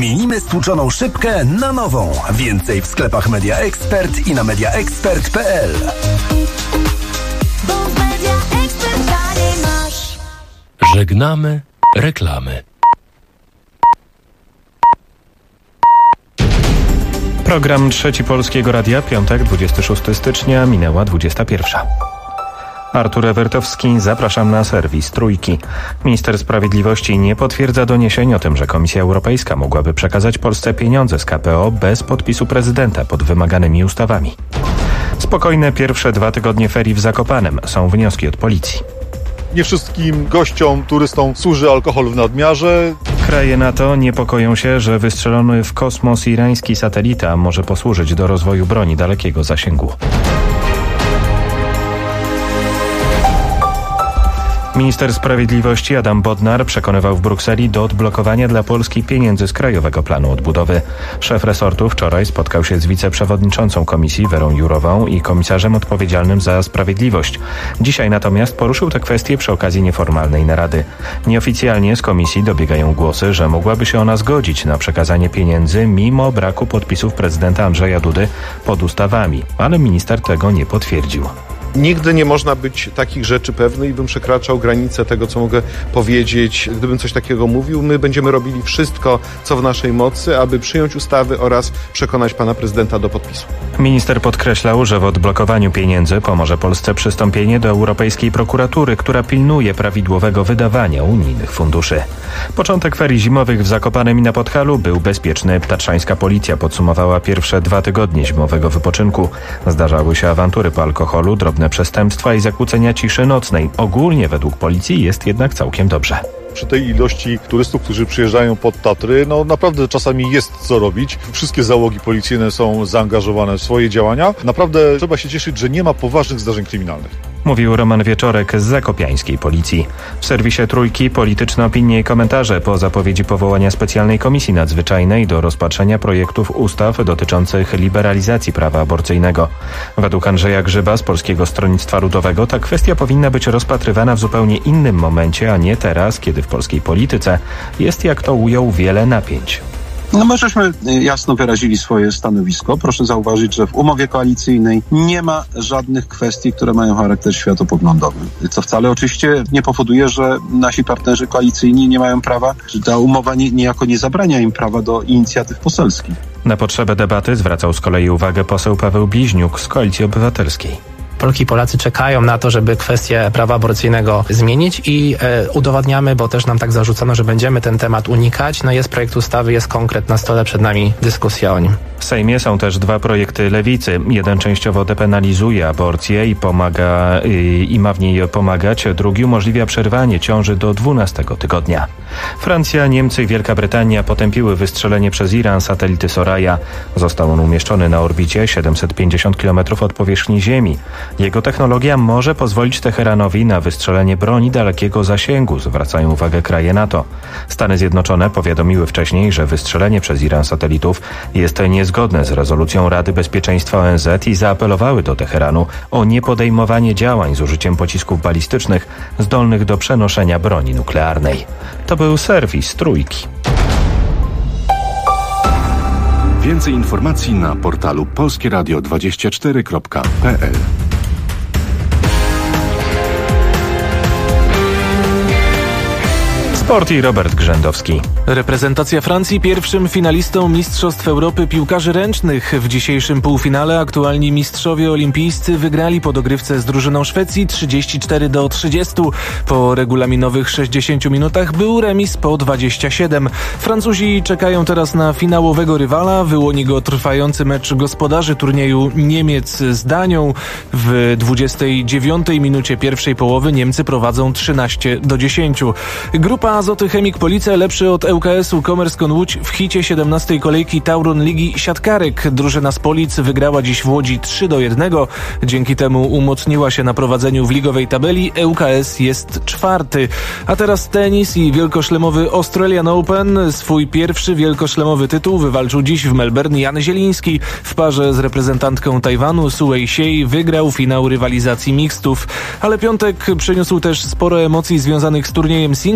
Wymienimy stłuczoną szybkę na nową. Więcej w sklepach Media Expert i na mediaexpert.pl. Żegnamy reklamy. Program Trzeci Polskiego Radia, piątek, 26 stycznia, minęła 21. Artur Ewertowski, zapraszam na serwis Trójki. Minister Sprawiedliwości nie potwierdza doniesień o tym, że Komisja Europejska mogłaby przekazać Polsce pieniądze z KPO bez podpisu prezydenta pod wymaganymi ustawami. Spokojne pierwsze 2 tygodnie ferii w Zakopanem, są wnioski od policji. Nie wszystkim gościom, turystom służy alkohol w nadmiarze. Kraje NATO niepokoją się, że wystrzelony w kosmos irański satelita może posłużyć do rozwoju broni dalekiego zasięgu. Minister Sprawiedliwości Adam Bodnar przekonywał w Brukseli do odblokowania dla Polski pieniędzy z Krajowego Planu Odbudowy. Szef resortu wczoraj spotkał się z wiceprzewodniczącą komisji Werą Jourową i komisarzem odpowiedzialnym za sprawiedliwość. Dzisiaj natomiast poruszył tę kwestię przy okazji nieformalnej narady. Nieoficjalnie z komisji dobiegają głosy, że mogłaby się ona zgodzić na przekazanie pieniędzy mimo braku podpisów prezydenta Andrzeja Dudy pod ustawami, ale minister tego nie potwierdził. Nigdy nie można być takich rzeczy pewny i bym przekraczał granicę tego, co mogę powiedzieć. Gdybym coś takiego mówił, my będziemy robili wszystko, co w naszej mocy, aby przyjąć ustawy oraz przekonać pana prezydenta do podpisu. Minister podkreślał, że w odblokowaniu pieniędzy pomoże Polsce przystąpienie do Europejskiej Prokuratury, która pilnuje prawidłowego wydawania unijnych funduszy. Początek ferii zimowych w Zakopanem i na Podhalu był bezpieczny. Tatrzańska policja podsumowała pierwsze 2 tygodnie zimowego wypoczynku. Zdarzały się awantury po alkoholu, drobne przestępstwa i zakłócenia ciszy nocnej. Ogólnie według policji jest jednak całkiem dobrze. Przy tej ilości turystów, którzy przyjeżdżają pod Tatry, naprawdę czasami jest co robić. Wszystkie załogi policyjne są zaangażowane w swoje działania. Naprawdę trzeba się cieszyć, że nie ma poważnych zdarzeń kryminalnych. Mówił Roman Wieczorek z zakopiańskiej policji. W serwisie Trójki polityczne opinie i komentarze po zapowiedzi powołania specjalnej komisji nadzwyczajnej do rozpatrzenia projektów ustaw dotyczących liberalizacji prawa aborcyjnego. Według Andrzeja Grzyba z Polskiego Stronnictwa Ludowego ta kwestia powinna być rozpatrywana w zupełnie innym momencie, a nie teraz, kiedy w polskiej polityce jest, jak to ujął, wiele napięć. My żeśmy jasno wyrazili swoje stanowisko. Proszę zauważyć, że w umowie koalicyjnej nie ma żadnych kwestii, które mają charakter światopoglądowy. Co wcale oczywiście nie powoduje, że nasi partnerzy koalicyjni nie mają prawa, że ta umowa niejako nie zabrania im prawa do inicjatyw poselskich. Na potrzebę debaty zwracał z kolei uwagę poseł Paweł Bliźniuk z Koalicji Obywatelskiej. Polki i Polacy czekają na to, żeby kwestię prawa aborcyjnego zmienić i udowadniamy, bo też nam tak zarzucano, że będziemy ten temat unikać. Jest projekt ustawy, jest konkret na stole, przed nami dyskusja o nim. W Sejmie są też 2 projekty Lewicy. Jeden częściowo depenalizuje aborcję i ma w niej pomagać, drugi umożliwia przerwanie ciąży do 12 tygodnia. Francja, Niemcy i Wielka Brytania potępiły wystrzelenie przez Iran satelity Soraya. Został on umieszczony na orbicie 750 km od powierzchni Ziemi. Jego technologia może pozwolić Teheranowi na wystrzelenie broni dalekiego zasięgu, zwracają uwagę kraje NATO. Stany Zjednoczone powiadomiły wcześniej, że wystrzelenie przez Iran satelitów jest niezgodne z rezolucją Rady Bezpieczeństwa ONZ i zaapelowały do Teheranu o niepodejmowanie działań z użyciem pocisków balistycznych zdolnych do przenoszenia broni nuklearnej. To był serwis Trójki. Więcej informacji na portalu polskieradio24.pl. Sport i Robert Grzędowski. Reprezentacja Francji pierwszym finalistą Mistrzostw Europy piłkarzy ręcznych. W dzisiejszym półfinale aktualni mistrzowie olimpijscy wygrali po dogrywce z drużyną Szwecji 34-30. Po regulaminowych 60 minutach był remis po 27. Francuzi czekają teraz na finałowego rywala. Wyłoni go trwający mecz gospodarzy turnieju Niemiec z Danią. W 29 minucie pierwszej połowy Niemcy prowadzą 13-10. Grupa Azoty Chemik Police lepszy od ŁKS-u Komerską Łódź w hicie 17. kolejki Tauron Ligi Siatkarek. Drużyna z Polic wygrała dziś w Łodzi 3-1. Dzięki temu umocniła się na prowadzeniu w ligowej tabeli. ŁKS jest 4. A teraz tenis i wielkoszlemowy Australian Open. Swój pierwszy wielkoszlemowy tytuł wywalczył dziś w Melbourne Jan Zieliński. W parze z reprezentantką Tajwanu Su Wei-Siei wygrał finał rywalizacji mixtów. Ale piątek przyniósł też sporo emocji związanych z turniejem singlistów.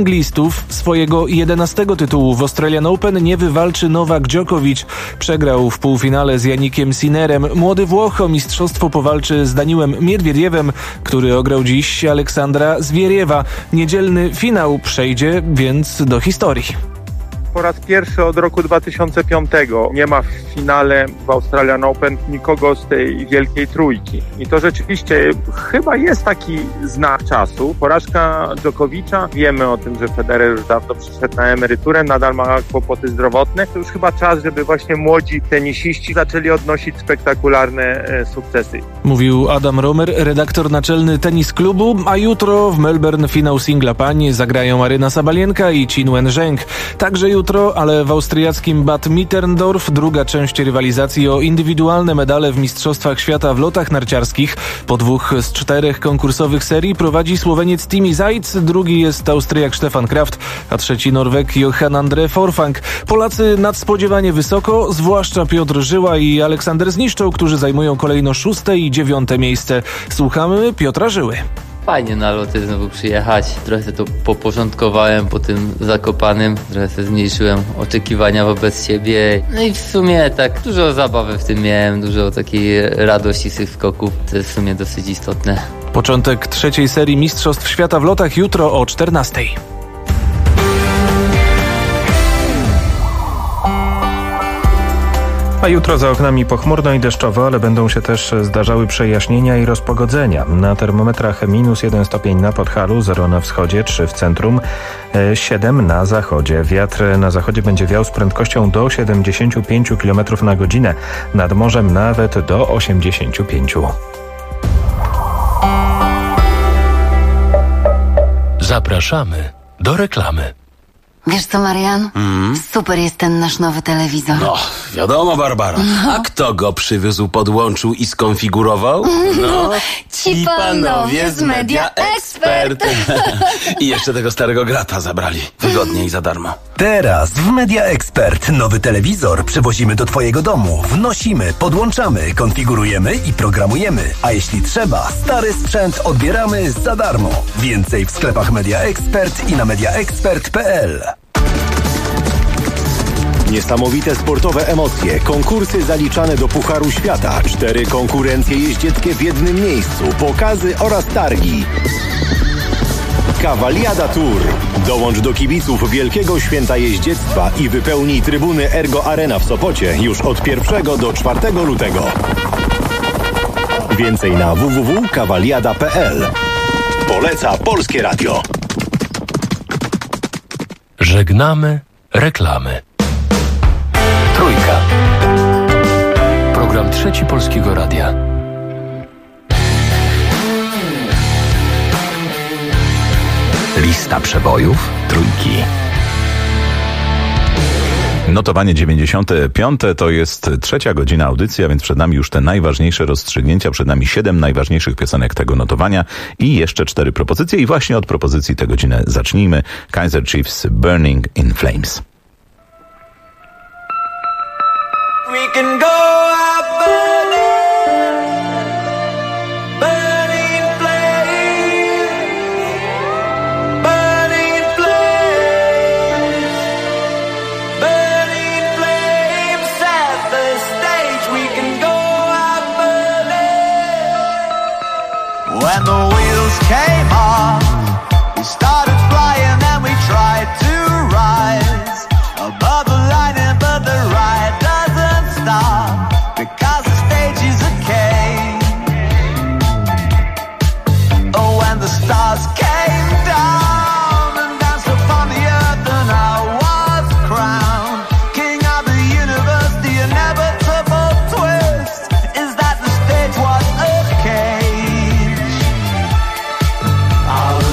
tytułów. Swojego 11. tytułu w Australian Open nie wywalczy Nowak Djokovic. Przegrał w półfinale z Jannikiem Sinnerem. Młody Włoch o mistrzostwo powalczy z Daniłem Miedwiediewem, który ograł dziś Aleksandra Zwieriewa. Niedzielny finał przejdzie więc do historii. Po raz pierwszy od roku 2005 nie ma w finale w Australian Open nikogo z tej wielkiej trójki. I to rzeczywiście chyba jest taki znak czasu. Porażka Djokovicza, wiemy o tym, że Federer już dawno przyszedł na emeryturę, nadal ma kłopoty zdrowotne. To już chyba czas, żeby właśnie młodzi tenisiści zaczęli odnosić spektakularne sukcesy. Mówił Adam Romer, redaktor naczelny Tenis Klubu, a jutro w Melbourne finał singla pań zagrają Aryna Sabalienka i Qin Wen-zheng. Także jutro, ale w austriackim Bad Mitterndorf druga część rywalizacji o indywidualne medale w Mistrzostwach Świata w lotach narciarskich. Po 2 z 4 konkursowych serii prowadzi Słoweniec Timi Zajc, drugi jest Austriak Stefan Kraft, a trzeci Norweg Johan Andre Forfang. Polacy nadspodziewanie wysoko, zwłaszcza Piotr Żyła i Aleksander Zniszczał, którzy zajmują kolejno 6. i 9. miejsce. Słuchamy Piotra Żyły. Fajnie na loty znowu przyjechać. Trochę to poporządkowałem po tym Zakopanem. Trochę zmniejszyłem oczekiwania wobec siebie. No i w sumie tak dużo zabawy w tym miałem, dużo takiej radości z tych skoków. To jest w sumie dosyć istotne. Początek 3. serii Mistrzostw Świata w lotach jutro o 14. A jutro za oknami pochmurno i deszczowo, ale będą się też zdarzały przejaśnienia i rozpogodzenia. Na termometrach -1 stopień na Podhalu, 0 na wschodzie, 3 w centrum, 7 na zachodzie. Wiatr na zachodzie będzie wiał z prędkością do 75 km na godzinę. Nad morzem nawet do 85. Zapraszamy do reklamy. Wiesz co, Marian? Super jest ten nasz nowy telewizor. No, wiadomo, Barbara. A kto go przywiózł, podłączył i skonfigurował? No, ci panowie z Media Expert. I jeszcze tego starego grata zabrali. Wygodnie i za darmo. Teraz w Media Expert nowy telewizor przywozimy do twojego domu. Wnosimy, podłączamy, konfigurujemy i programujemy. A jeśli trzeba, stary sprzęt odbieramy za darmo. Więcej w sklepach Media Expert i na mediaexpert.pl. Niesamowite sportowe emocje, konkursy zaliczane do Pucharu Świata, 4 konkurencje jeździeckie w jednym miejscu, pokazy oraz targi. Cavaliada Tour. Dołącz do kibiców Wielkiego Święta Jeździectwa i wypełnij trybuny Ergo Arena w Sopocie już od 1 do 4 lutego. Więcej na www.cavaliada.pl. Poleca Polskie Radio. Żegnamy reklamy. Trójka. Program Trzeci Polskiego Radia. Lista przebojów Trójki. Notowanie 95 to jest 3. godzina audycji, a więc przed nami już te najważniejsze rozstrzygnięcia, przed nami 7 najważniejszych piosenek tego notowania i jeszcze 4 propozycje i właśnie od propozycji tę godzinę zacznijmy. Kaiser Chiefs Burning in Flames. We can go out burning flames, burning flames, burning flames. Set the stage. We can go out burning. When the wheels came off, we started flying and we tried to rise above the line, but the ride doesn't stop because the stage is a cage. Oh, when the stars came down and danced upon the earth, and I was crowned king of the universe. The inevitable twist is that the stage was a cage.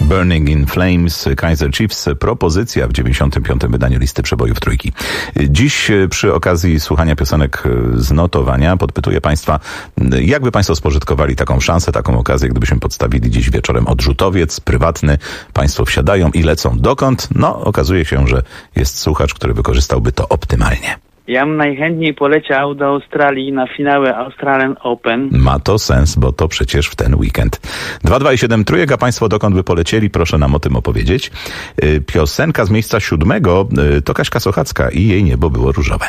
Burning in Flames, Kaiser Chiefs. Propozycja w 95. wydaniu listy przebojów trójki. Dziś przy okazji słuchania piosenek z notowania podpytuję Państwa, jakby Państwo spożytkowali taką szansę, taką okazję, gdybyśmy podstawili dziś wieczorem odrzutowiec prywatny. Państwo wsiadają i lecą. Dokąd? No, okazuje się, że jest słuchacz, który wykorzystałby to optymalnie. Ja bym najchętniej poleciał do Australii na finały Australian Open. Ma to sens, bo to przecież w ten weekend. 227 trójek, a Państwo dokąd by polecieli? Proszę nam o tym opowiedzieć. Piosenka z miejsca 7 to Kaśka Sochacka i Jej niebo było różowe.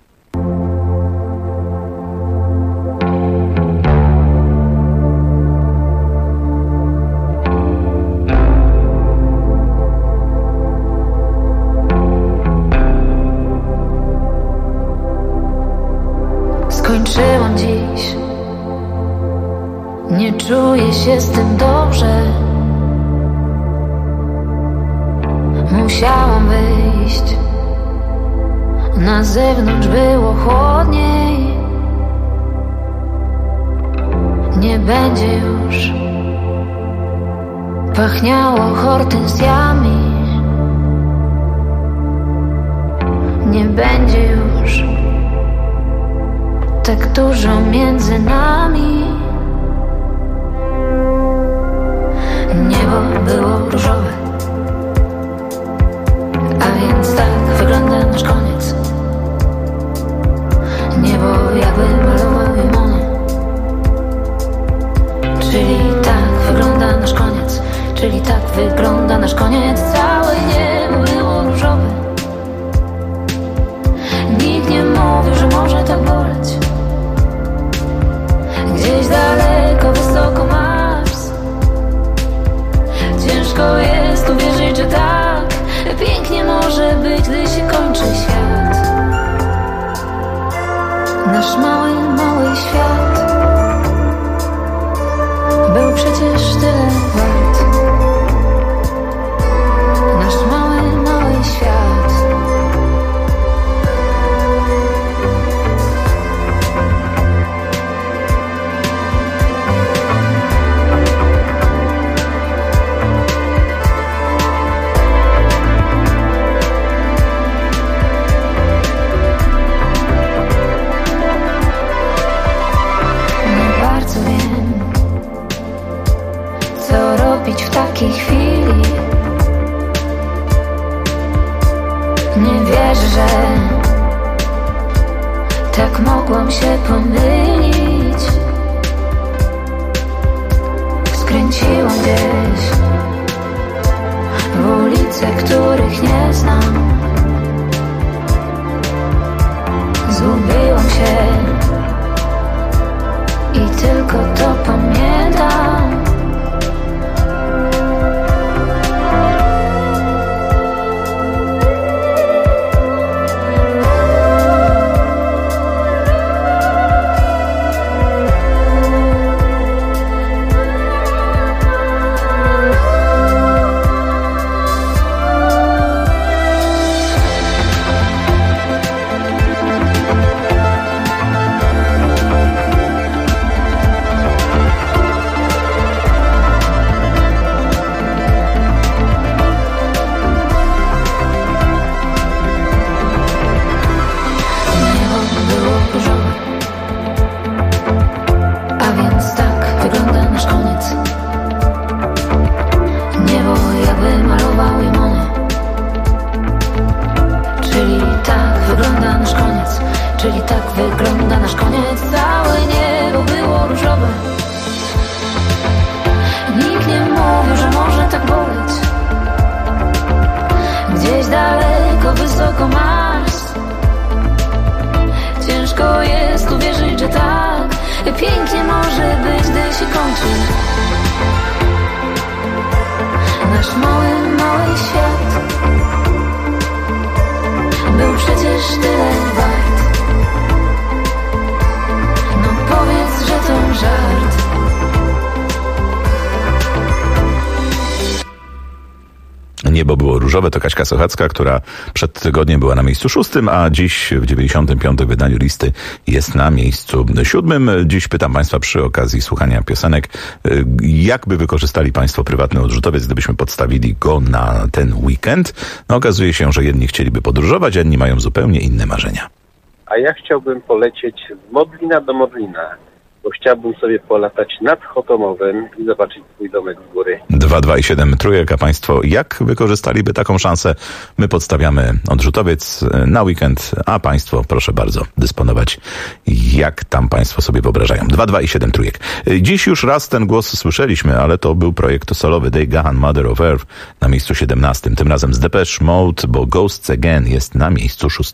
Skończyłam dziś, nie czuję się z tym dobrze. Musiałam wyjść, na zewnątrz było chłodniej. Nie będzie już pachniało hortensjami. Nie będzie już tak dużo między nami. Niebo było różowe, a więc tak wygląda nasz koniec. Niebo jakby malował limony. Czyli tak wygląda nasz koniec. Czyli tak wygląda nasz koniec. Całe niebo było różowe. Nikt nie mówił, że może tak boleć. Gdzieś daleko, wysoko Mars. Ciężko jest uwierzyć, że tak pięknie może być, gdy się kończy świat. Nasz mały, mały świat był przecież tyle wart. Nasz mały, mały świat. W takiej chwili nie wierzę, że tak mogłam się pomylić. Skręciłam gdzieś w ulice, których nie znam. Zgubiłam się i tylko to pamiętam. Czyli tak wygląda nasz koniec. Całe niebo było różowe. Nikt nie mówił, że może tak boleć. Gdzieś daleko, wysoko Mars. Ciężko jest uwierzyć, że tak pięknie może być, gdy się kończy. Nasz mały, mały świat był przecież tyle wart. Powiedz, że to żart. Niebo Niebo było różowe, to Kaśka Sochacka, która przed tygodniem była na miejscu 6, a dziś w 95. wydaniu listy jest na miejscu 7. Dziś pytam Państwa przy okazji słuchania piosenek, jak by wykorzystali Państwo prywatny odrzutowiec, gdybyśmy podstawili go na ten weekend. No, okazuje się, że jedni chcieliby podróżować, a inni mają zupełnie inne marzenia. A ja chciałbym polecieć z Modlina do Modlina, bo chciałbym sobie polatać nad Chotomowem i zobaczyć swój domek z góry. 2, 2 i 7 trójek, a Państwo jak wykorzystaliby taką szansę? My podstawiamy odrzutowiec na weekend, a Państwo proszę bardzo dysponować jak tam Państwo sobie wyobrażają. 2, 2 i 7 trójek. Dziś już raz ten głos słyszeliśmy, ale to był projekt solowy Dave Gahan, Mother of Earth na miejscu 17. Tym razem z Depeche Mode, bo Ghosts Again jest na miejscu 6.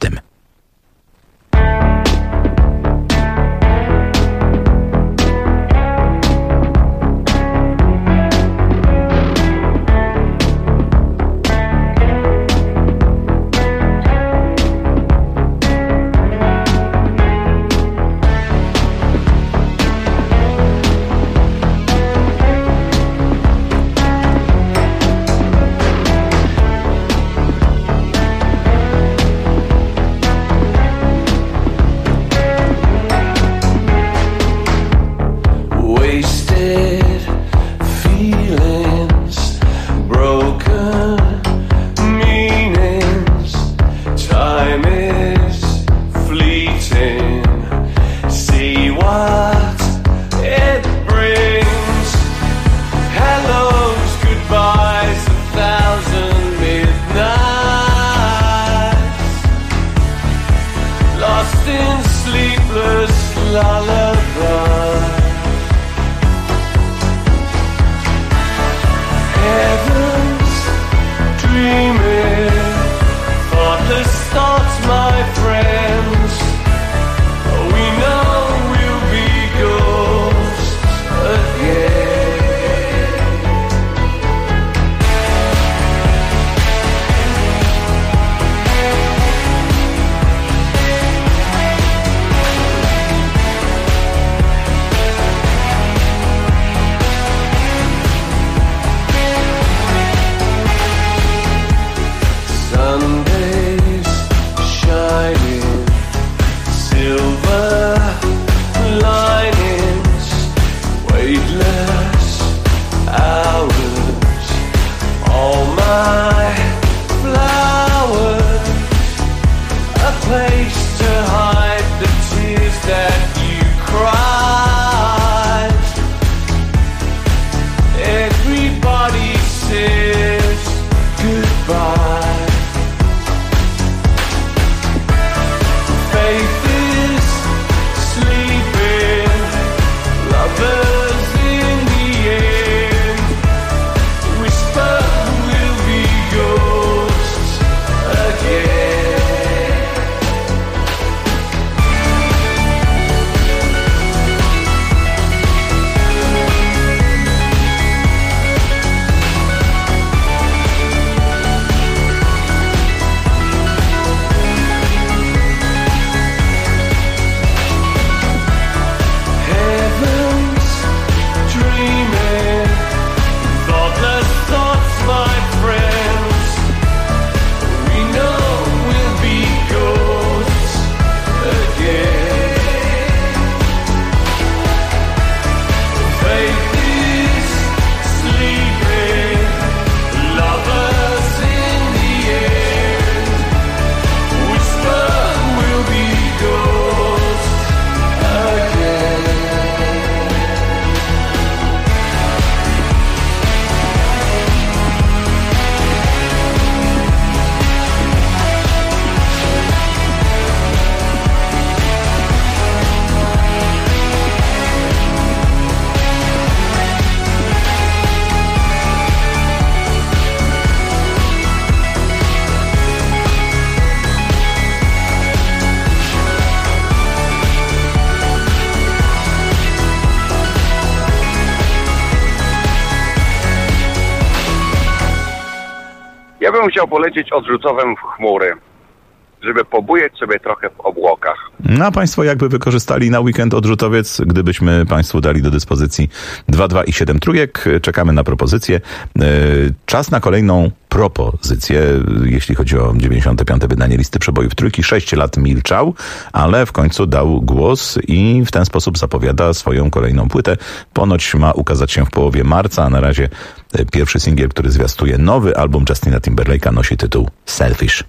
Ja bym chciał polecieć odrzucowym w chmury. żeby pobujać sobie trochę w obłokach. No a Państwo jakby wykorzystali na weekend odrzutowiec, gdybyśmy Państwu dali do dyspozycji 2 i 7 trójek. Czekamy na propozycję. Czas na kolejną propozycję, jeśli chodzi o 95. wydanie listy przebojów trójki. 6 lat milczał, ale w końcu dał głos i w ten sposób zapowiada swoją kolejną płytę. Ponoć ma ukazać się w połowie marca, a na razie pierwszy singiel, który zwiastuje nowy album Justina Timberlake'a, nosi tytuł Selfish.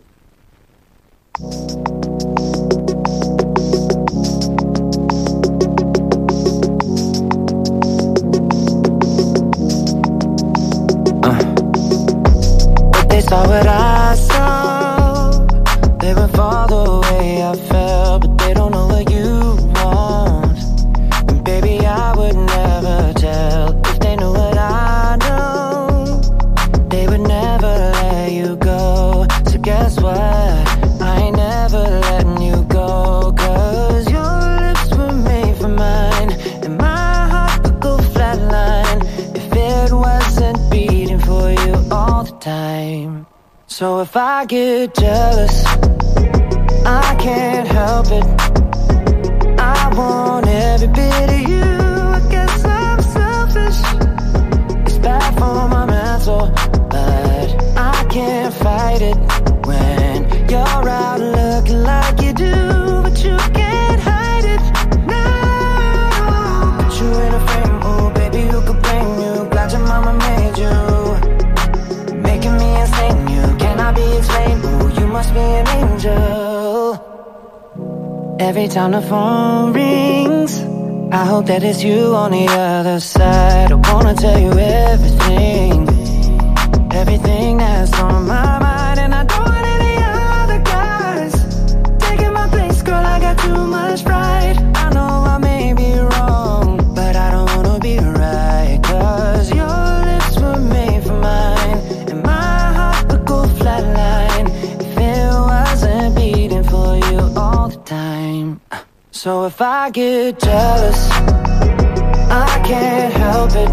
They saw what I saw. They would fall the way I felt, but they don't know what you want. And baby, I would never tell if they knew what I know. They would never let you go. So guess what? I ain't never letting you go. 'Cause your lips were made for mine, and my heart would go flatline if it wasn't beating for you all the time. So if I get jealous, I can't help it. I want every bit of you. I guess I'm selfish. It's bad for my mental, but I can't fight it when you're out looking like you do, but you can't hide it. No, put you in a frame, oh baby, who could blame you? Glad your mama made you, making me insane. You cannot be explained. Oh, you must be an angel. Every time the phone rings, I hope that it's you on the other side. I wanna tell you everything, everything that's on my mind, and I don't want any other guys taking my place. Girl, I got too much pride. I know I may be wrong, but I don't wanna be right. 'Cause your lips were made for mine, and my heart would go flatline if it wasn't beating for you all the time. So if I get jealous, I can't help it.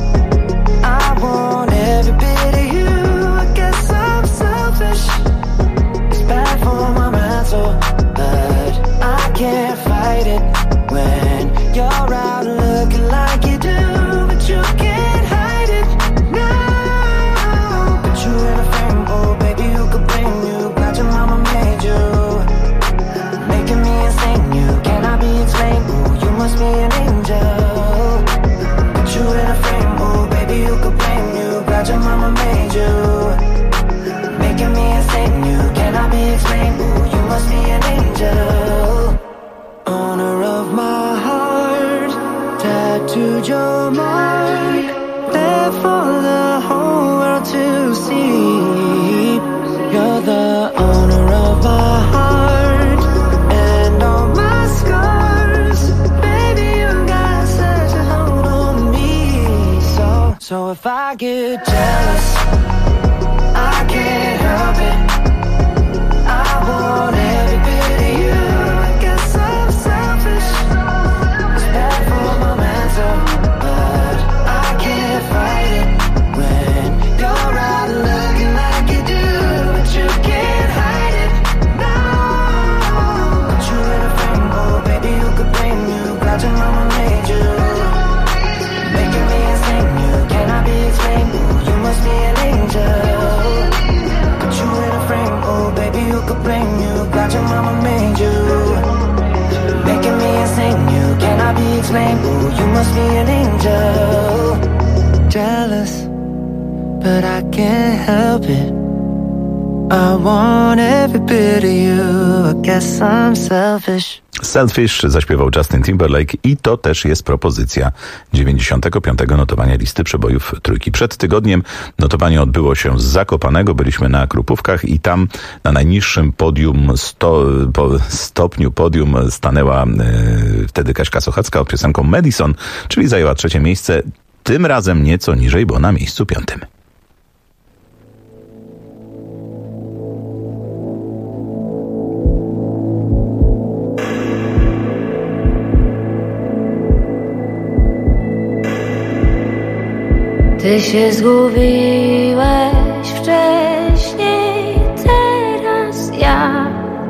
I want every bit of you. I guess I'm selfish. It's bad for my mental, but I can't fight it when you're out looking like you do, but you can't hide it. No, put you in a frame, oh baby, who could blame you? Glad your mama made you, making me insane. You cannot be explained. Oh, you must be an angel. Put you in a frame, oh baby, who could blame you? Glad your mama made you, making me insane. You cannot be explained. Oh, you must be an angel. Owner of my heart, tattooed your mark, there for the whole world to see. You're the owner of my heart and all my scars. Baby, you got such a hold on me. So if I get jealous, I can't help it. I want every bit of you. I guess I'm selfish. It's bad for my mental, but I can't fight it when you're out looking like you do, but you can't hide it. No, put you in a frame, oh baby, who could blame you? Glad your mama made you, making me insane. You cannot be explained. Oh, you must be an angel. Put you in a frame, oh baby, who could blame you? Glad your mama made you, making me insane. You cannot be explained. Oh, you must be an angel. Jealous, but I can't help it. I want every bit of you. I guess I'm selfish. Selfish zaśpiewał Justin Timberlake i to też jest propozycja 95. notowania listy przebojów trójki. Przed tygodniem notowanie odbyło się z Zakopanego. Byliśmy na Krupówkach i tam na najniższym podium, stopniu podium stanęła wtedy Kaśka Sochacka od piosenką Madison, czyli zajęła 3. miejsce. Tym razem nieco niżej, bo na miejscu 5. Ty się zgubiłeś wcześniej, teraz ja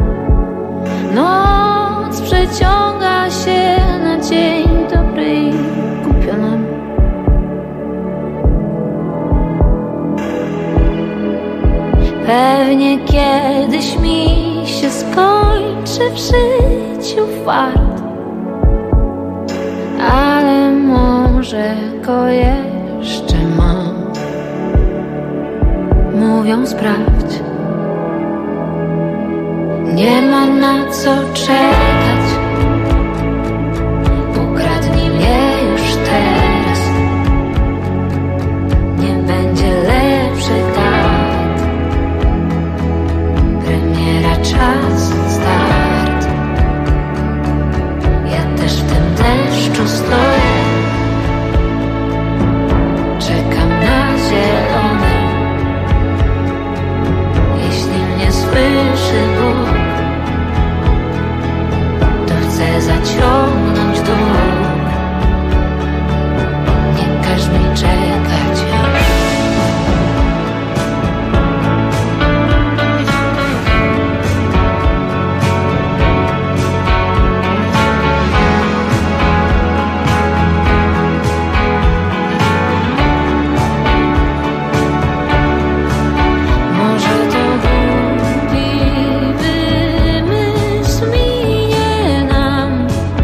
pewnie kiedyś mi się skończy w życiu fart, ale może go jeszcze mam. Mówią sprawdź, nie ma na co czekać. Ukradnij mnie już teraz, nie będzie lepszy tak. Premiera, czas, start. Ja też w tym deszczu stoję, czekam na zielony. Jeśli mnie słyszy Bóg, to chcę zaciągnąć dług. Nie każ mi czekać już. Może to głupi wymysł minie nam,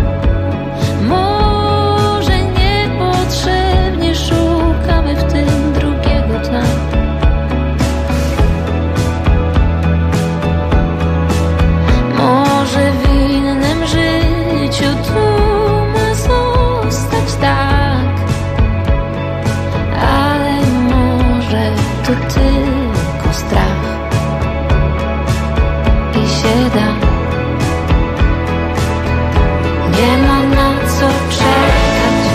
może niepotrzebnie szukamy w tym drugiego dna. Może w innym życiu tu ma zostać tak, ale może to tylko strach i się da. Nie ma na co czekać.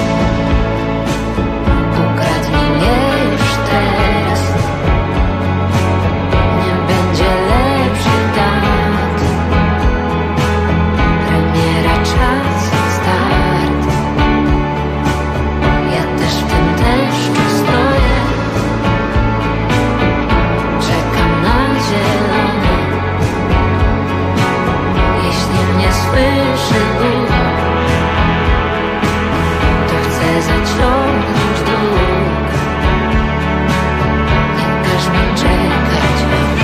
Ukradnij mnie już teraz, nie będzie lepszy dat. Premiera, czas, start. Ja też w tym deszczu stoję, czekam na zielony. Jeśli mnie słyszy Bóg, to chcę zaciągnąć dług. Nie każ mi czekać już.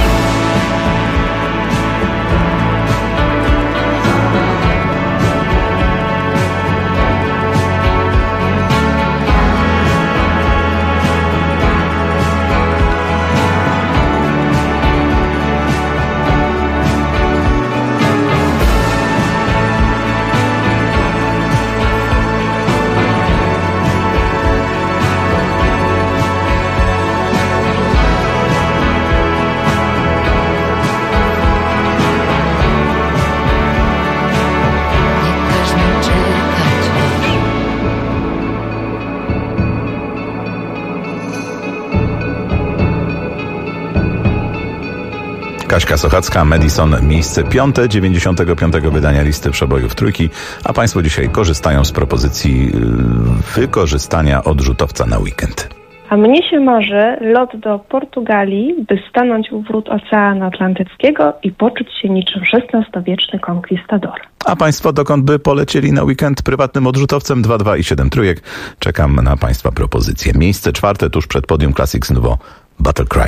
Kaśka Sochacka, Madison, miejsce 5. 95. wydania listy przebojów trójki, a Państwo dzisiaj korzystają z propozycji wykorzystania odrzutowca na weekend. A mnie się marzy lot do Portugalii, by stanąć u wrót Oceanu Atlantyckiego i poczuć się niczym XVI-wieczny konkwistador. A Państwo dokąd by polecieli na weekend prywatnym odrzutowcem? 2, i 7 trójek. Czekam na Państwa propozycje. Miejsce 4. tuż przed podium Classics Nouveau, Battle Cry.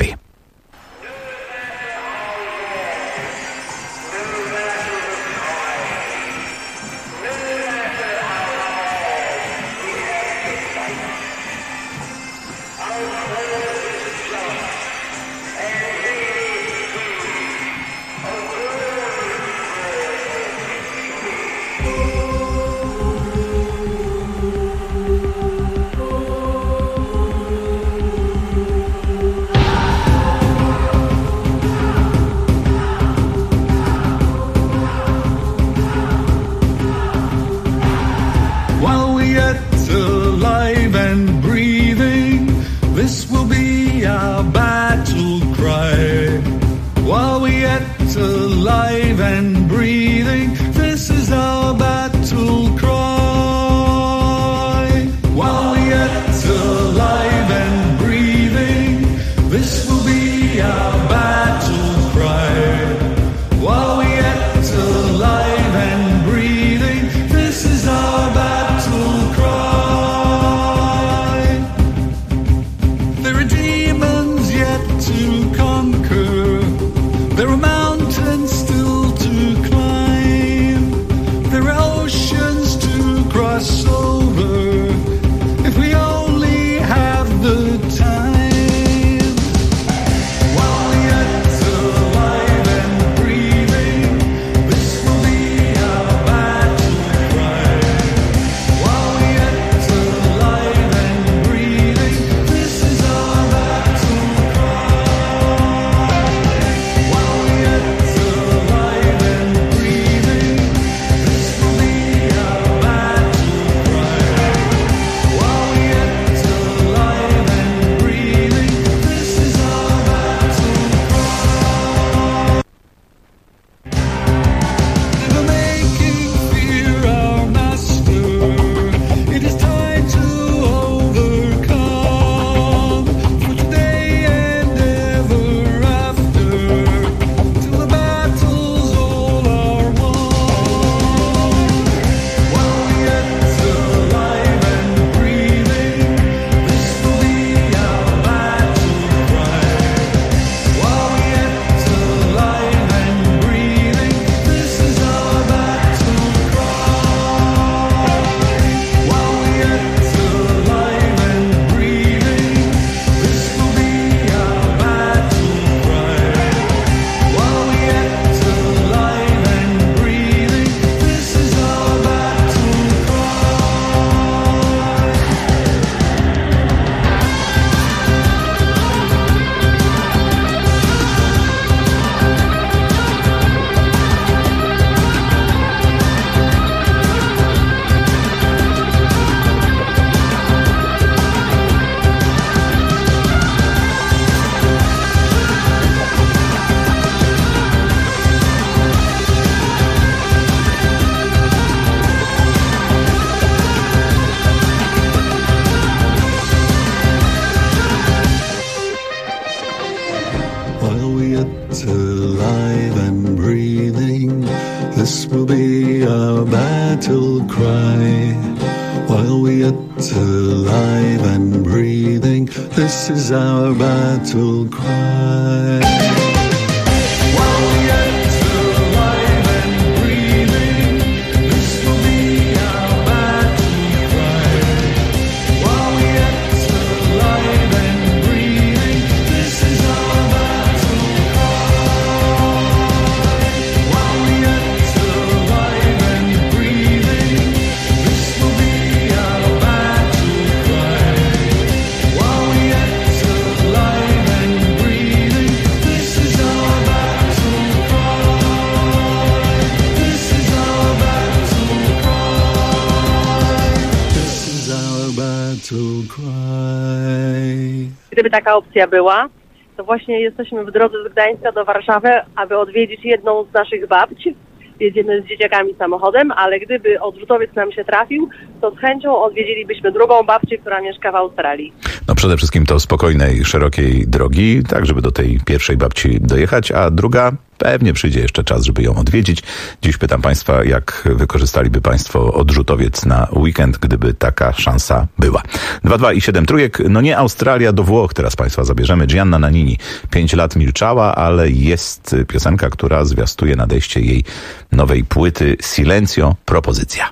cry. While we yet alive and breathing, this is our battle cry. While we yet alive and breathing, this will be our battle cry. While we yet alive and breathing, this is our battle cry. While we yet alive and breathing, this will be our battle cry. While we yet alive and breathing, this is our battle cry. This is our battle cry. This is our battle cry. Gdyby taka opcja była, to właśnie jesteśmy w drodze z Gdańska do Warszawy, aby odwiedzić jedną z naszych babci. Jedziemy z dzieciakami samochodem, ale gdyby odrzutowiec nam się trafił, to z chęcią odwiedzilibyśmy drugą babcię, która mieszka w Australii. No przede wszystkim to spokojnej, szerokiej drogi, tak żeby do tej pierwszej babci dojechać, a druga pewnie przyjdzie jeszcze czas, żeby ją odwiedzić. Dziś pytam Państwa, jak wykorzystaliby Państwo odrzutowiec na weekend, gdyby taka szansa była. 2 i 7 trójek. No nie Australia, do Włoch teraz Państwa zabierzemy. Gianna Nannini 5 lat milczała, ale jest piosenka, która zwiastuje nadejście jej nowej płyty Silenzio, propozycja.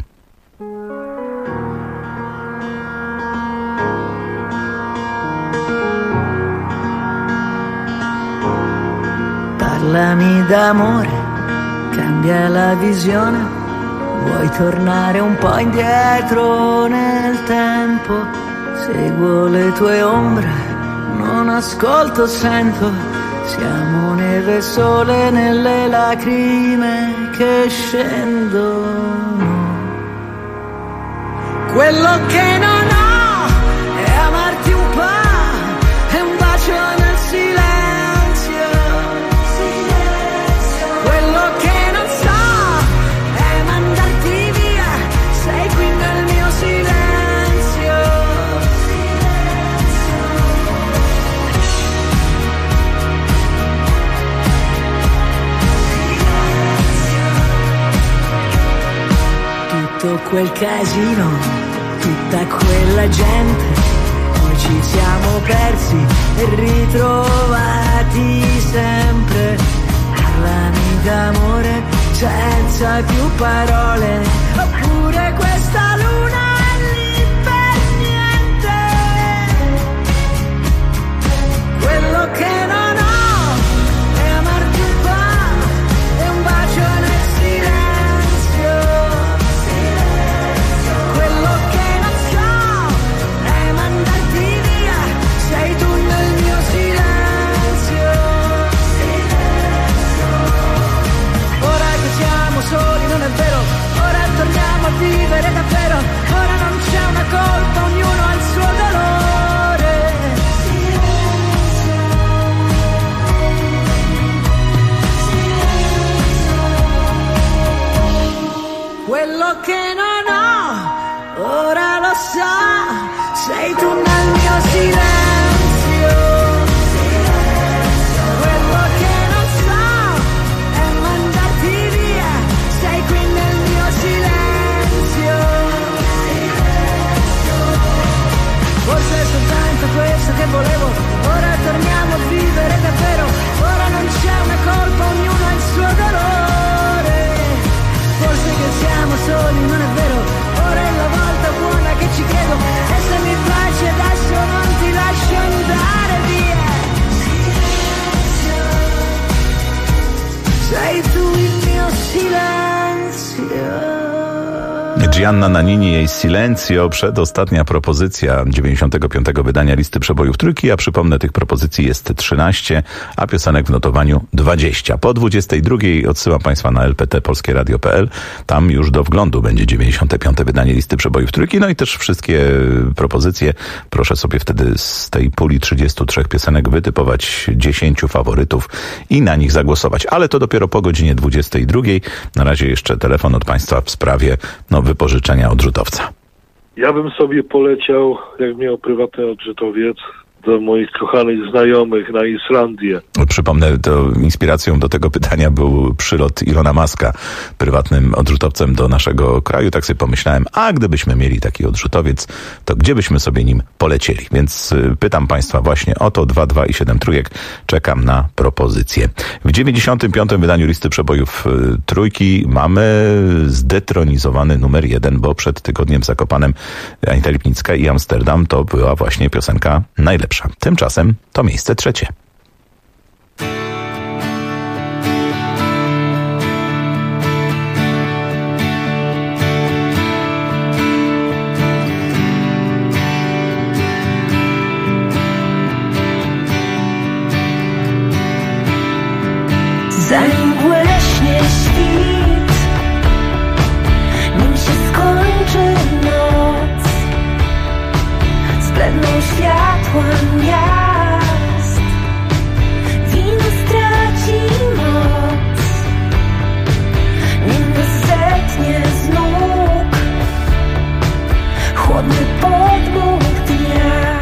Parlami d'amore, cambia la visione, vuoi tornare un po' indietro nel tempo, seguo le tue ombre, non ascolto, sento, siamo neve e sole nelle lacrime che scendono. Quello che non ho è amarti un po', è un bacio nel silenzio. Tutto quel casino, tutta quella gente, noi ci siamo persi e ritrovati sempre. Parlami d'amore senza più parole, oppure questa luna è lì per niente. Quello che non ho è amarti un po', è un bacio nel silenzio. Sei tu nel mio silenzio. Ora che siamo soli non è vero, ora torniamo a vivere davvero, ora non c'è una colpa, ognuno ha il suo dolore. Quello che non ho, ora lo so, sei tu nel mio silenzio. Quello che non so è mandarti via, sei qui nel mio silenzio. Forse è soltanto questo che volevo, ora torniamo a vivere davvero, ora non c'è una colpa, ognuno ha il suo dolore. Forse che siamo soli, non è vero, ora è la volta buona che ci credo, e se mi piace adesso non ti lascio andare via. Sei tu il mio silenzio. Gianna Nannini, jej Silenzio, przedostatnia propozycja 95. wydania listy przebojów trójki. Ja przypomnę, tych propozycji jest 13, a piosenek w notowaniu 20. Po 22 odsyłam Państwa na lpt.polskieradio.pl. Tam już do wglądu będzie 95. wydanie listy przebojów trójki. No i też wszystkie propozycje. Proszę sobie wtedy z tej puli 33 piosenek wytypować 10 faworytów i na nich zagłosować. Ale to dopiero po godzinie 22. Na razie jeszcze telefon od Państwa w sprawie wypożyczenia odrzutowca. Ja bym sobie poleciał, jak miał prywatny odrzutowiec, do moich kochanych znajomych na Islandię. Przypomnę, to inspiracją do tego pytania był przylot Ilona Muska prywatnym odrzutowcem do naszego kraju. Tak sobie pomyślałem, a gdybyśmy mieli taki odrzutowiec, to gdzie byśmy sobie nim polecieli? Więc pytam Państwa właśnie o to. 2 i 7 trójek. Czekam na propozycje. W 95. wydaniu listy przebojów trójki mamy zdetronizowany numer 1, bo przed tygodniem w Zakopanem Anita Lipnicka i Amsterdam to była właśnie piosenka najlepsza. Tymczasem to miejsce 3. Zanim błyśnie świt, nim się skończy noc, zbledną światła miast, wino straci moc, nim nas zetnie z nóg chłodny podmuch dnia,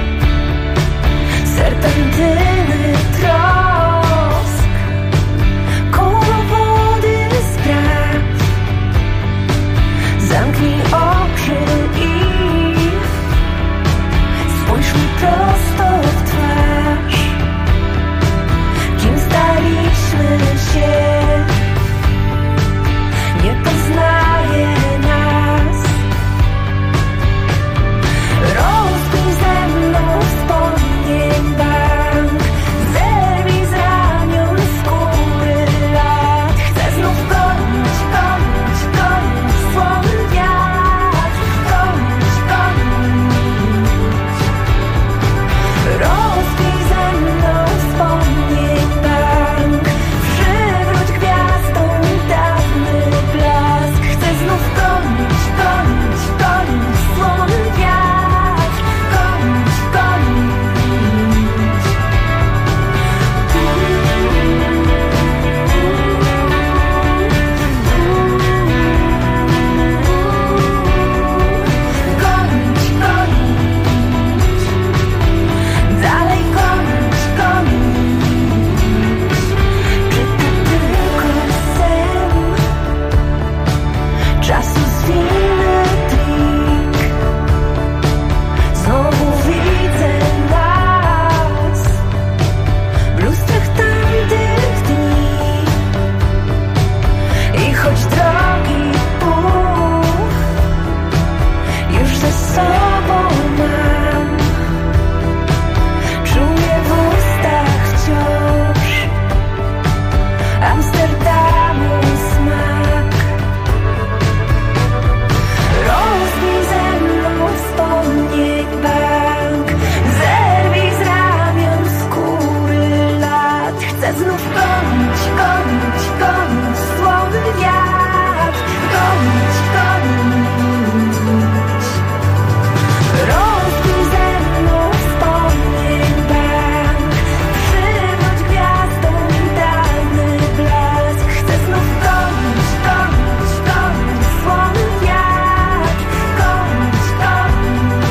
serpentyny trosk, koło wody sprawdź, zamknij oczy i spójrz mi prosto w twarz. Kim staliśmy się, nie poznaje nas. Rozpij ze mną wspomnień bank, zerwij z ramion skóry lat. Chcę znów gonić, gonić, gonić słowy wiatr, gonić, gonić. Rozpij ze mną wspomnień bank, przywróć gwiazdom dawny blask. Chcę znów gonić, gonić, gonić słowy wiatr, gonić, gonić. Gonić, gonić, dalej gonić, gonić. Czy to tylko sen? Czasu zwinny trik. Znowu widzę nas w lustrach tamtych dni. I choć drogi pół już ze sobą mam, czuję w ustach wciąż Amsterdamu smak. Rozbij ze mną wspomnień bank, zerwij z ramion skóry lat. Chcę znów gonić, gonić, gonić słowy wiatr, gonić, gonić. Rozbij ze mną wspomnień bank, przywróć gwiazdom dawny blask. Chcę znów gonić, gonić, gonić słowy wiatr, gonić, gonić.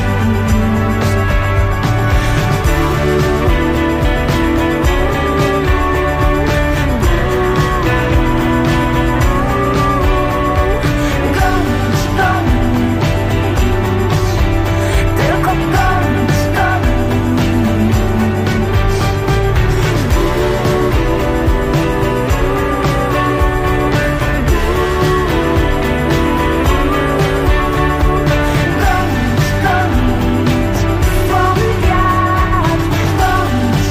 Gonić, gonić, tylko gonić, gonić. Gonić, gonić, słowy wiatr, gonić,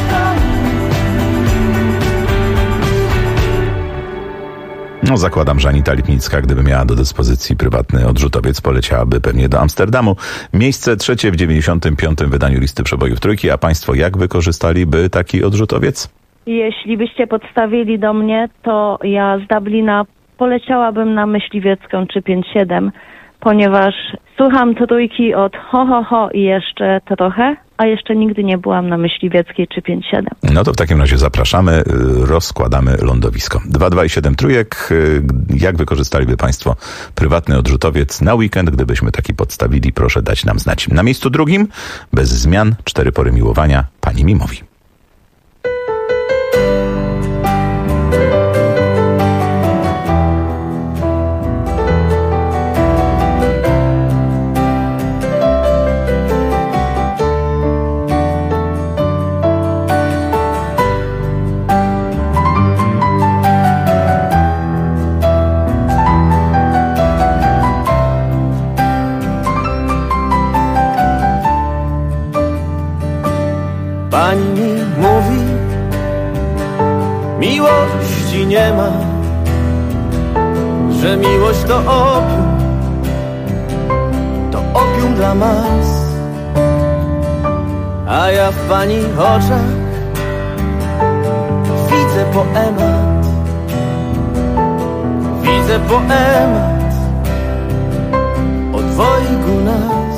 gonić. No, zakładam, że Anita Lipnicka, gdyby miała do dyspozycji prywatny odrzutowiec, poleciałaby pewnie do Amsterdamu. Miejsce 3 w 95. wydaniu listy przebojów trójki. A Państwo jak wykorzystaliby taki odrzutowiec? Jeśli byście podstawili do mnie, to ja z Dublina poleciałabym na Myśliwiecką 357, ponieważ słucham trójki od ho, ho, ho i jeszcze trochę. a jeszcze nigdy nie byłam na Myśliwieckiej czy 5-7. No to w takim razie zapraszamy, rozkładamy lądowisko. 2 i 7 trójek. Jak wykorzystaliby Państwo prywatny odrzutowiec na weekend? Gdybyśmy taki podstawili, proszę dać nam znać. Na miejscu drugim, bez zmian, 4 pory miłowania, pani mi mówi. Pani mi mówi, miłości nie ma, że miłość to opium dla mas. A ja w pani oczach widzę poemat, o dwojgu nas.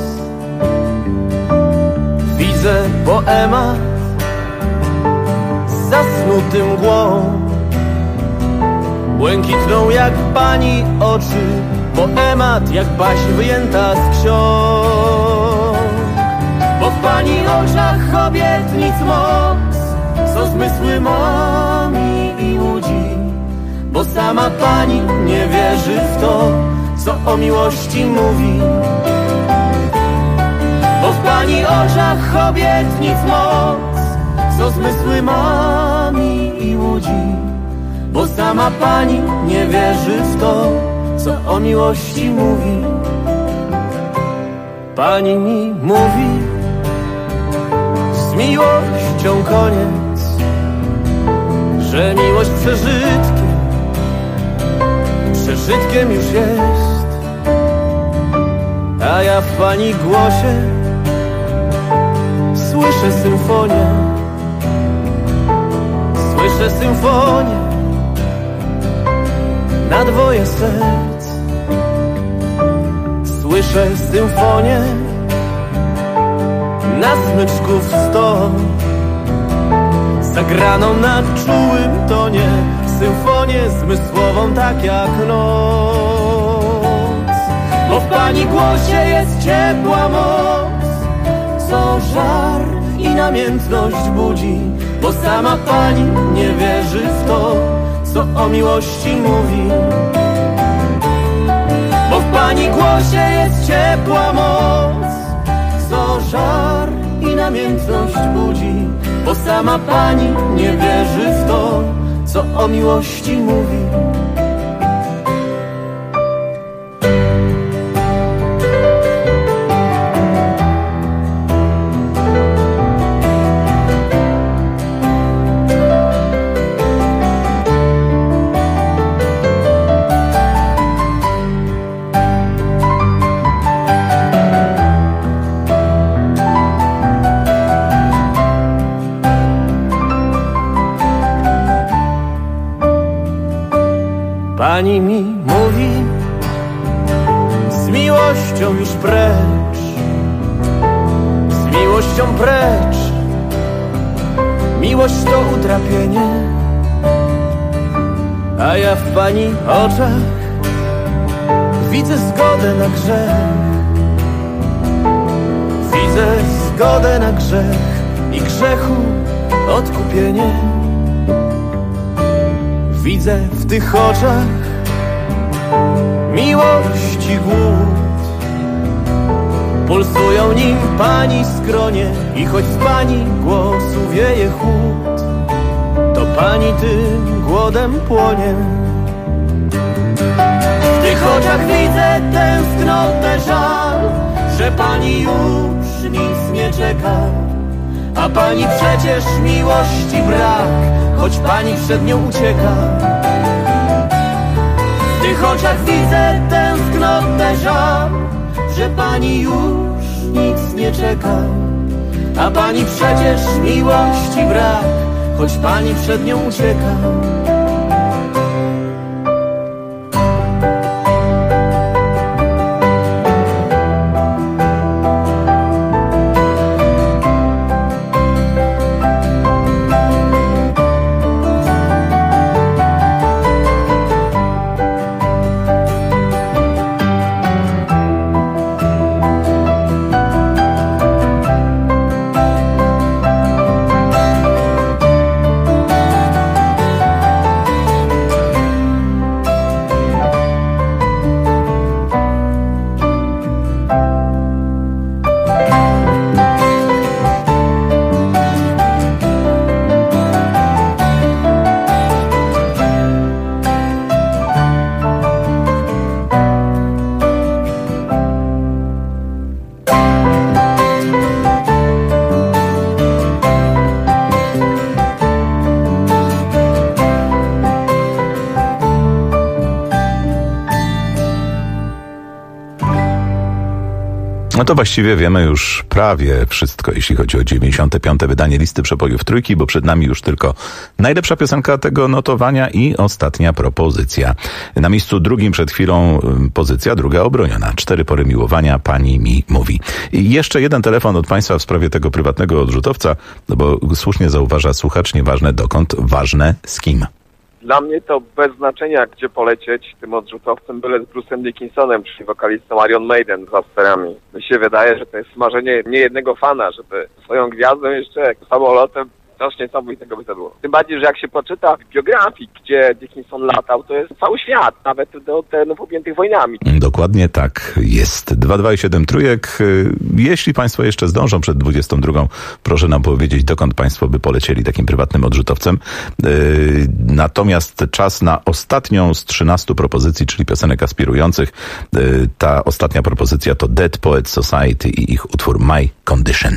Widzę poemat z zasnutym mgłą, błękitną jak pani oczy, poemat jak baśń wyjęta z ksiąg. Bo w pani oczach obietnic moc, co zmysły mami i łudzi, bo sama pani nie wierzy w to, co o miłości mówi. Bo w pani oczach obietnic moc, co zmysły mami i łudzi, bo sama pani nie wierzy w to, co o miłości mówi. Pani mi mówi, z miłością koniec, że miłość przeżytkiem już jest. A ja w pani głosie słyszę symfonię na dwoje serc. Słyszę symfonię na smyczków 100, zagraną na czułym tonie, symfonię zmysłową tak jak noc. Bo w pani głosie jest ciepła moc, co żar i namiętność budzi, bo sama pani nie wierzy w to, co o miłości mówi. Bo w pani głosie jest ciepła moc, co żar i namiętność budzi, bo sama pani nie wierzy w to, co o miłości mówi. Pani mi mówi, z miłością już precz, z miłością precz. Miłość to utrapienie, a ja w pani oczach widzę zgodę na grzech. Widzę zgodę na grzech i grzechu odkupienie. Widzę w tych oczach miłości głód, pulsują nim pani skronie i choć z pani głosu wieje chłód, to pani tym głodem płonie. W tych oczach widzę tęsknotę, żal, że pani już nic nie czeka, a pani przecież miłości brak, choć pani przed nią ucieka. W tych oczach widzę tęsknotę, żal, że pani już nic nie czeka, a pani przecież miłości brak, choć pani przed nią ucieka. No to właściwie wiemy już prawie wszystko, jeśli chodzi o 95. wydanie listy przebojów trójki, bo przed nami już tylko najlepsza piosenka tego notowania i ostatnia propozycja. Na miejscu drugim przed chwilą pozycja, druga obroniona. 4 pory miłowania, pani mi mówi. I jeszcze jeden telefon od państwa w sprawie tego prywatnego odrzutowca, no bo słusznie zauważa słuchacz, nieważne dokąd, ważne z kim. Dla mnie to bez znaczenia, gdzie polecieć tym odrzutowcem, byle z Bruce'em Dickinsonem, czyli wokalistą Iron Maiden z Asterami. Mi się wydaje, że to jest marzenie niejednego fana, żeby swoją gwiazdą jeszcze samolotem. Coś niesamowitego by to było. Tym bardziej, że jak się poczyta w biografii, gdzie Dickinson latał, to jest cały świat, nawet do terenów objętych wojnami. Dokładnie tak jest. 227 trójek. Jeśli państwo jeszcze zdążą przed 22, proszę nam powiedzieć, dokąd państwo by polecieli takim prywatnym odrzutowcem. Natomiast czas na ostatnią z 13 propozycji, czyli piosenek aspirujących. Ta ostatnia propozycja to Dead Poets Society i ich utwór My Condition.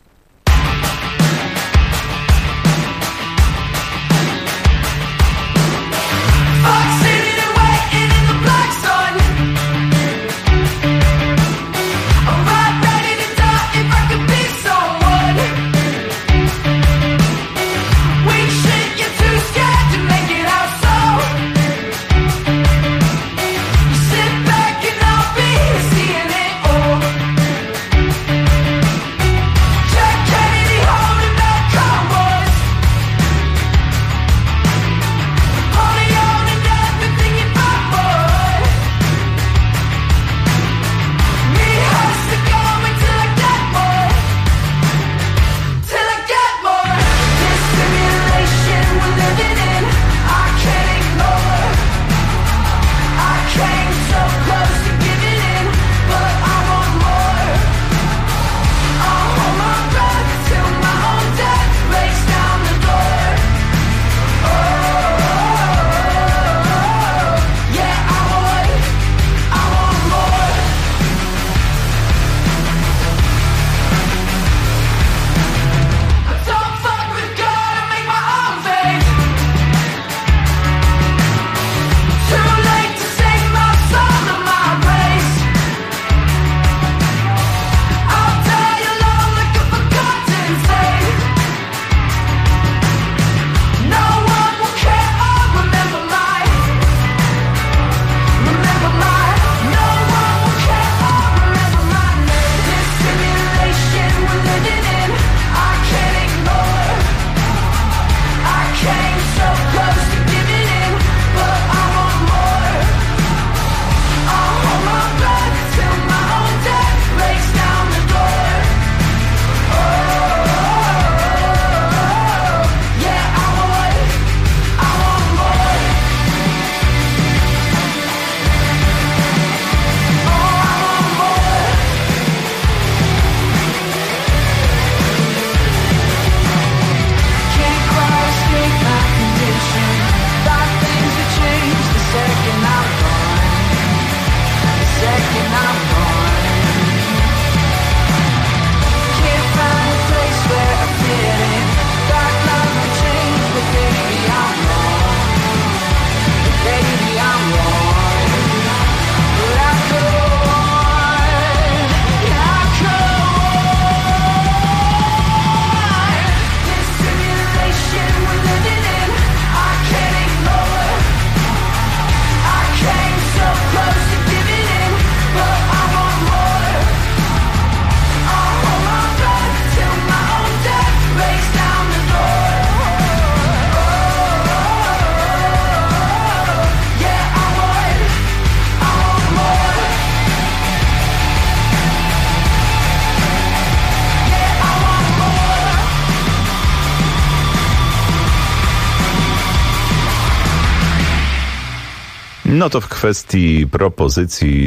No to w kwestii propozycji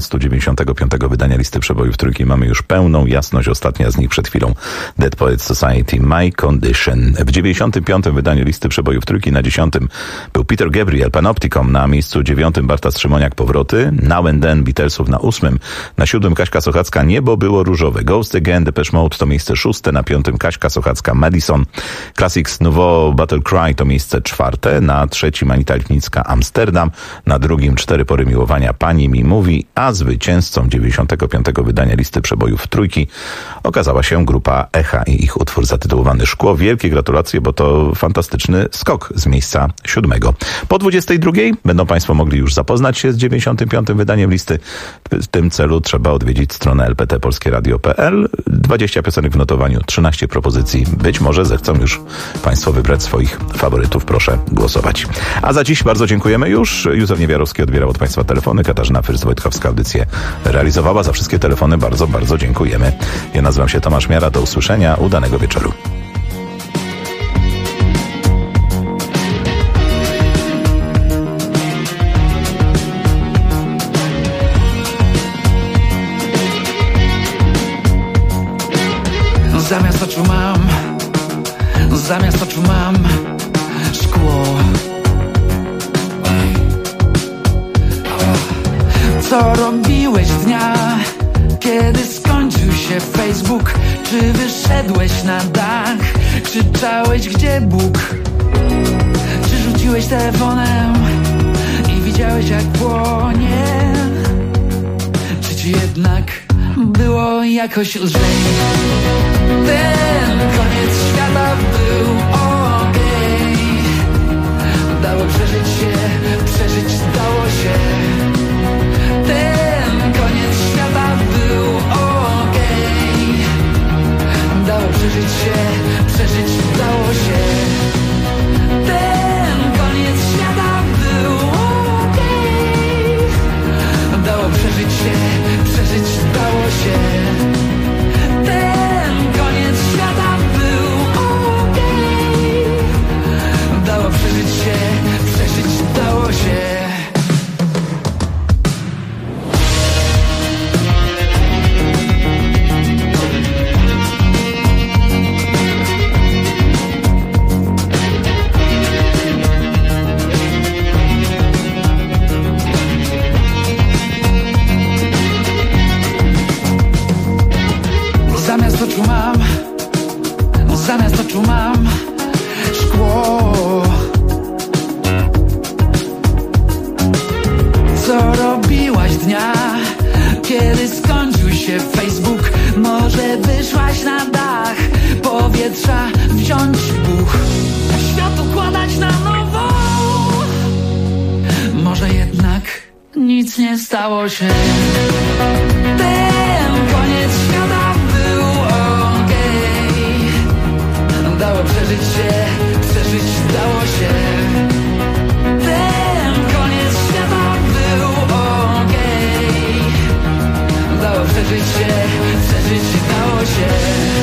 1395 wydania listy przebojów trójki mamy już pełną jasność. Ostatnia z nich przed chwilą Dead Poets Society, My Condition. W 95. wydaniu listy przebojów trójki na 10. był Peter Gabriel, Panopticon, na miejscu 9. Barta Strzymoniak, Powroty, Now and Then Beatlesów na 8. Na 7. Kaśka Sochacka, Niebo było różowe, Ghost Again, Depeche Mode to miejsce 6. Na 5. Kaśka Sochacka, Madison, Classics Nouveau Battle Cry to miejsce 4. Na 3. Anita Lipnicka, Amsterdam. Na Na drugim 4 pory miłowania Pani mi mówi, a zwycięzcą 95. wydania listy przebojów Trójki okazała się grupa Echa i ich utwór zatytułowany Szkło. Wielkie gratulacje, bo to fantastyczny skok z miejsca 7. Po 22 będą Państwo mogli już zapoznać się z 95. wydaniem listy. W tym celu trzeba odwiedzić stronę lptpolskieradio.pl. 20 piosenek w notowaniu, 13 propozycji. Być może zechcą już Państwo wybrać swoich faworytów. Proszę głosować. A za dziś bardzo dziękujemy już. Józef Niewiarowski odbierał od Państwa telefony. Katarzyna Fyrst-Wojtkowska audycję realizowała. Za wszystkie telefony bardzo, bardzo dziękujemy. Ja nazywam się Tomasz Miara. Do usłyszenia. Udanego wieczoru. Zamiast oczu mam szkło. Co robiłeś dnia, kiedy skończył się Facebook? Czy wyszedłeś na dach? Krzyczałeś, gdzie Bóg? Czy rzuciłeś telefonem i widziałeś, jak płonie? Czy ci jednak było jakoś lżej? Ten koniec świata był okej. Dało przeżyć się, przeżyć dało się. Ten koniec świata był okej. Dało przeżyć się, przeżyć dało się. Ten koniec świata był okej. Dało przeżyć się, przeżyć dało się. Ten koniec świata był okej. Dało przeżyć się, przeżyć dało się. Zamiast oczu mam szkło. Co robiłaś dnia, kiedy skończył się Facebook? Może wyszłaś na dach, powietrza wziąć buch, świat układać na nowo. Może jednak nic nie stało się. Ten koniec świata był okej. Dało przeżyć się, przeżyć dało się. Ten koniec świata był okej. Dało przeżyć się, przeżyć dało się.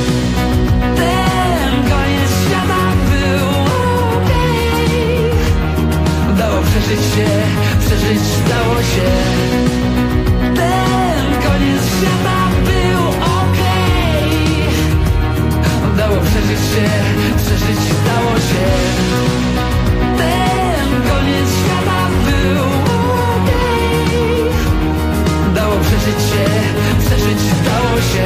Ten koniec świata był okej. Dało przeżyć się, przeżyć dało się. Ten koniec świata był okej. Dało przeżyć się, przeżyć dało się. Ten koniec świata był okej. Dało przeżyć się, przeżyć dało się.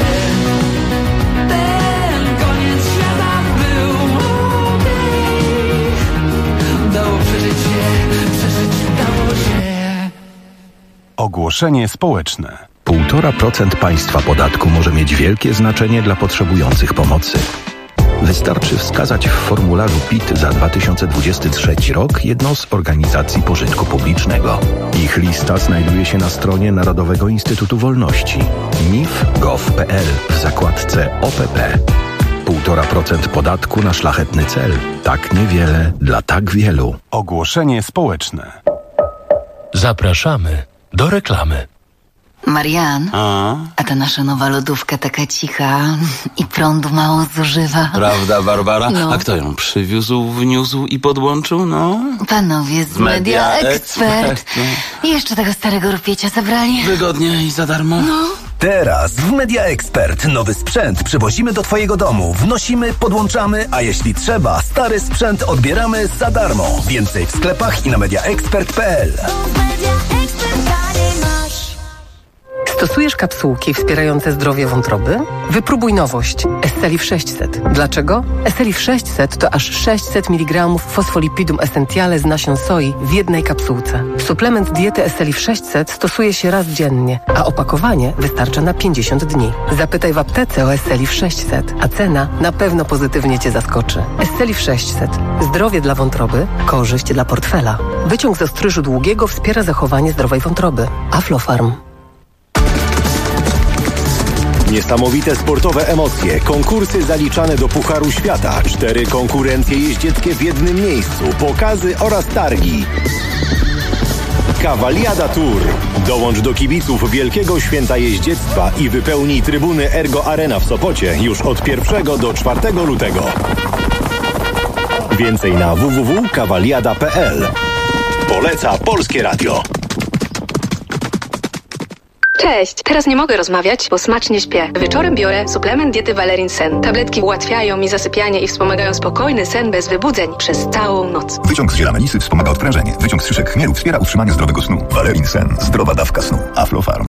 Ten koniec świata był okej. Dało przeżyć się, przeżyć dało się. Ogłoszenie społeczne. 1,5% państwa podatku może mieć wielkie znaczenie dla potrzebujących pomocy. Wystarczy wskazać w formularzu PIT za 2023 rok jedną z organizacji pożytku publicznego. Ich lista znajduje się na stronie Narodowego Instytutu Wolności mif.gov.pl w zakładce OPP. 1,5% podatku na szlachetny cel. Tak niewiele dla tak wielu. Ogłoszenie społeczne. Zapraszamy do reklamy. Marian, a ta nasza nowa lodówka taka cicha i prądu mało zużywa. Prawda, Barbara? No. A kto ją przywiózł, wniósł i podłączył? No. Panowie z Media Expert. I jeszcze tego starego rupiecia zabrali. Wygodnie i za darmo. No. Teraz w Media Expert nowy sprzęt przywozimy do Twojego domu. Wnosimy, podłączamy, a jeśli trzeba, stary sprzęt odbieramy za darmo. Więcej w sklepach i na mediaexpert.pl. Stosujesz kapsułki wspierające zdrowie wątroby? Wypróbuj nowość Esselif 600. Dlaczego? Esselif 600 to aż 600 mg fosfolipidum essentiale z nasion soi w jednej kapsułce. Suplement diety Esselif 600 stosuje się raz dziennie, a opakowanie wystarcza na 50 dni. Zapytaj w aptece o Esselif 600, a cena na pewno pozytywnie Cię zaskoczy. Esselif 600. Zdrowie dla wątroby, korzyść dla portfela. Wyciąg z ostryżu długiego wspiera zachowanie zdrowej wątroby. Aflofarm. Niesamowite sportowe emocje, konkursy zaliczane do Pucharu Świata, 4 konkurencje jeździeckie w jednym miejscu, pokazy oraz targi. Cavaliada Tour. Dołącz do kibiców Wielkiego Święta Jeździectwa i wypełnij trybuny Ergo Arena w Sopocie już od 1 do 4 lutego. Więcej na www.cavaliada.pl. Poleca Polskie Radio. Cześć, teraz nie mogę rozmawiać, bo smacznie śpię. Wieczorem biorę suplement diety Valerin Sen. Tabletki ułatwiają mi zasypianie i wspomagają spokojny sen bez wybudzeń przez całą noc. Wyciąg z ziela melisy wspomaga odprężenie. Wyciąg z szyszek chmielu wspiera utrzymanie zdrowego snu. Valerin Sen. Zdrowa dawka snu. Aflofarm.